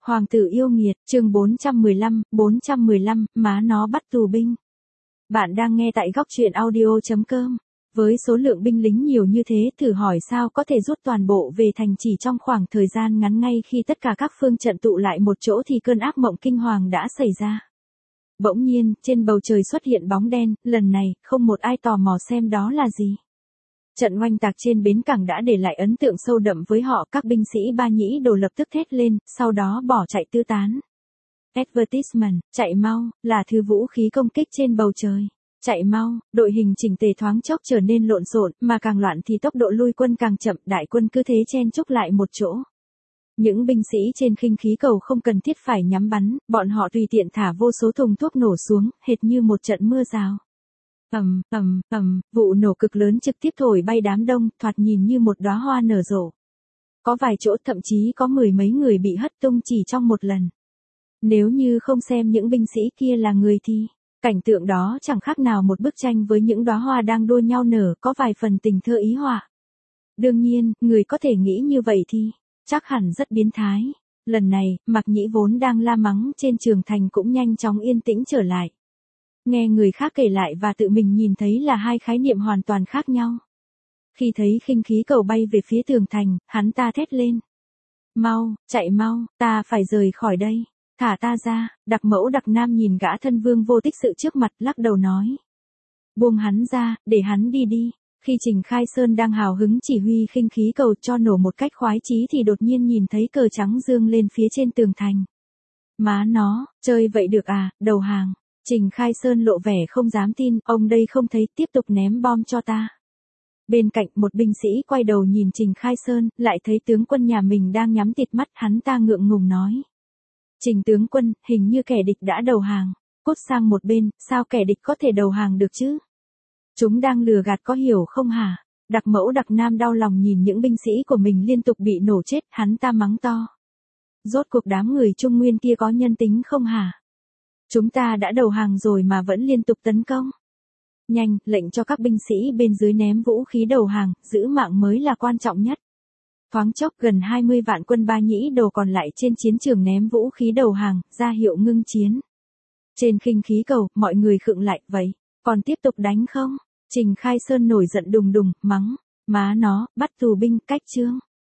Hoàng tử yêu nghiệt, chương 415, má nó bắt tù binh. Bạn đang nghe tại góc truyện audio.com. Với số lượng binh lính nhiều như thế, thử hỏi sao có thể rút toàn bộ về thành chỉ trong khoảng thời gian ngắn. Ngay khi tất cả các phương trận tụ lại một chỗ thì cơn ác mộng kinh hoàng đã xảy ra. Bỗng nhiên, trên bầu trời xuất hiện bóng đen, lần này, không một ai tò mò xem đó là gì. Trận oanh tạc trên bến cảng đã để lại ấn tượng sâu đậm với họ. Các binh sĩ Ba Nhĩ Đồ lập tức thét lên, sau đó bỏ chạy tứ tán. Advertisement, chạy mau, là thứ vũ khí công kích trên bầu trời. Chạy mau, đội hình chỉnh tề thoáng chốc trở nên lộn xộn, mà càng loạn thì tốc độ lui quân càng chậm, đại quân cứ thế chen chúc lại một chỗ. Những binh sĩ trên khinh khí cầu không cần thiết phải nhắm bắn, bọn họ tùy tiện thả vô số thùng thuốc nổ xuống, hệt như một trận mưa rào. Vụ nổ cực lớn trực tiếp thổi bay đám đông, thoạt nhìn như một đóa hoa nở rộ. Có vài chỗ thậm chí có mười mấy người bị hất tung chỉ trong một lần. Nếu như không xem những binh sĩ kia là người thì, cảnh tượng đó chẳng khác nào một bức tranh với những đóa hoa đang đua nhau nở, có vài phần tình thơ ý họa. Đương nhiên, người có thể nghĩ như vậy thì, chắc hẳn rất biến thái. Lần này, Mạc Nhĩ vốn đang la mắng trên trường thành cũng nhanh chóng yên tĩnh trở lại. Nghe người khác kể lại và tự mình nhìn thấy là hai khái niệm hoàn toàn khác nhau. Khi thấy khinh khí cầu bay về phía tường thành, hắn ta thét lên. Mau, chạy mau, ta phải rời khỏi đây. Thả ta ra. Đặc Mẫu Đặc Nam nhìn gã thân vương vô tích sự trước mặt, lắc đầu nói. Buông hắn ra, để hắn đi đi. Khi Trình Khai Sơn đang hào hứng chỉ huy khinh khí cầu cho nổ một cách khoái chí thì đột nhiên nhìn thấy cờ trắng dương lên phía trên tường thành. Má nó, chơi vậy được à, đầu hàng. Trình Khai Sơn lộ vẻ không dám tin, ông đây không thấy, tiếp tục ném bom cho ta. Bên cạnh một binh sĩ quay đầu nhìn Trình Khai Sơn, lại thấy tướng quân nhà mình đang nhắm tịt mắt, hắn ta ngượng ngùng nói. Trình tướng quân, hình như kẻ địch đã đầu hàng. Cút sang một bên, sao kẻ địch có thể đầu hàng được chứ? Chúng đang lừa gạt có hiểu không hả? Đặc Mẫu Đặc Nam đau lòng nhìn những binh sĩ của mình liên tục bị nổ chết, hắn ta mắng to. Rốt cuộc đám người Trung Nguyên kia có nhân tính không hả? Chúng ta đã đầu hàng rồi mà vẫn liên tục tấn công. Nhanh, lệnh cho các binh sĩ bên dưới ném vũ khí đầu hàng, giữ mạng mới là quan trọng nhất. Thoáng chốc gần 20 vạn quân Ba Nhĩ Đồ còn lại trên chiến trường ném vũ khí đầu hàng, ra hiệu ngưng chiến. Trên khinh khí cầu, mọi người khựng lại, vậy, còn tiếp tục đánh không? Trình Khai Sơn nổi giận đùng đùng, mắng, má nó, bắt tù binh, cách chương.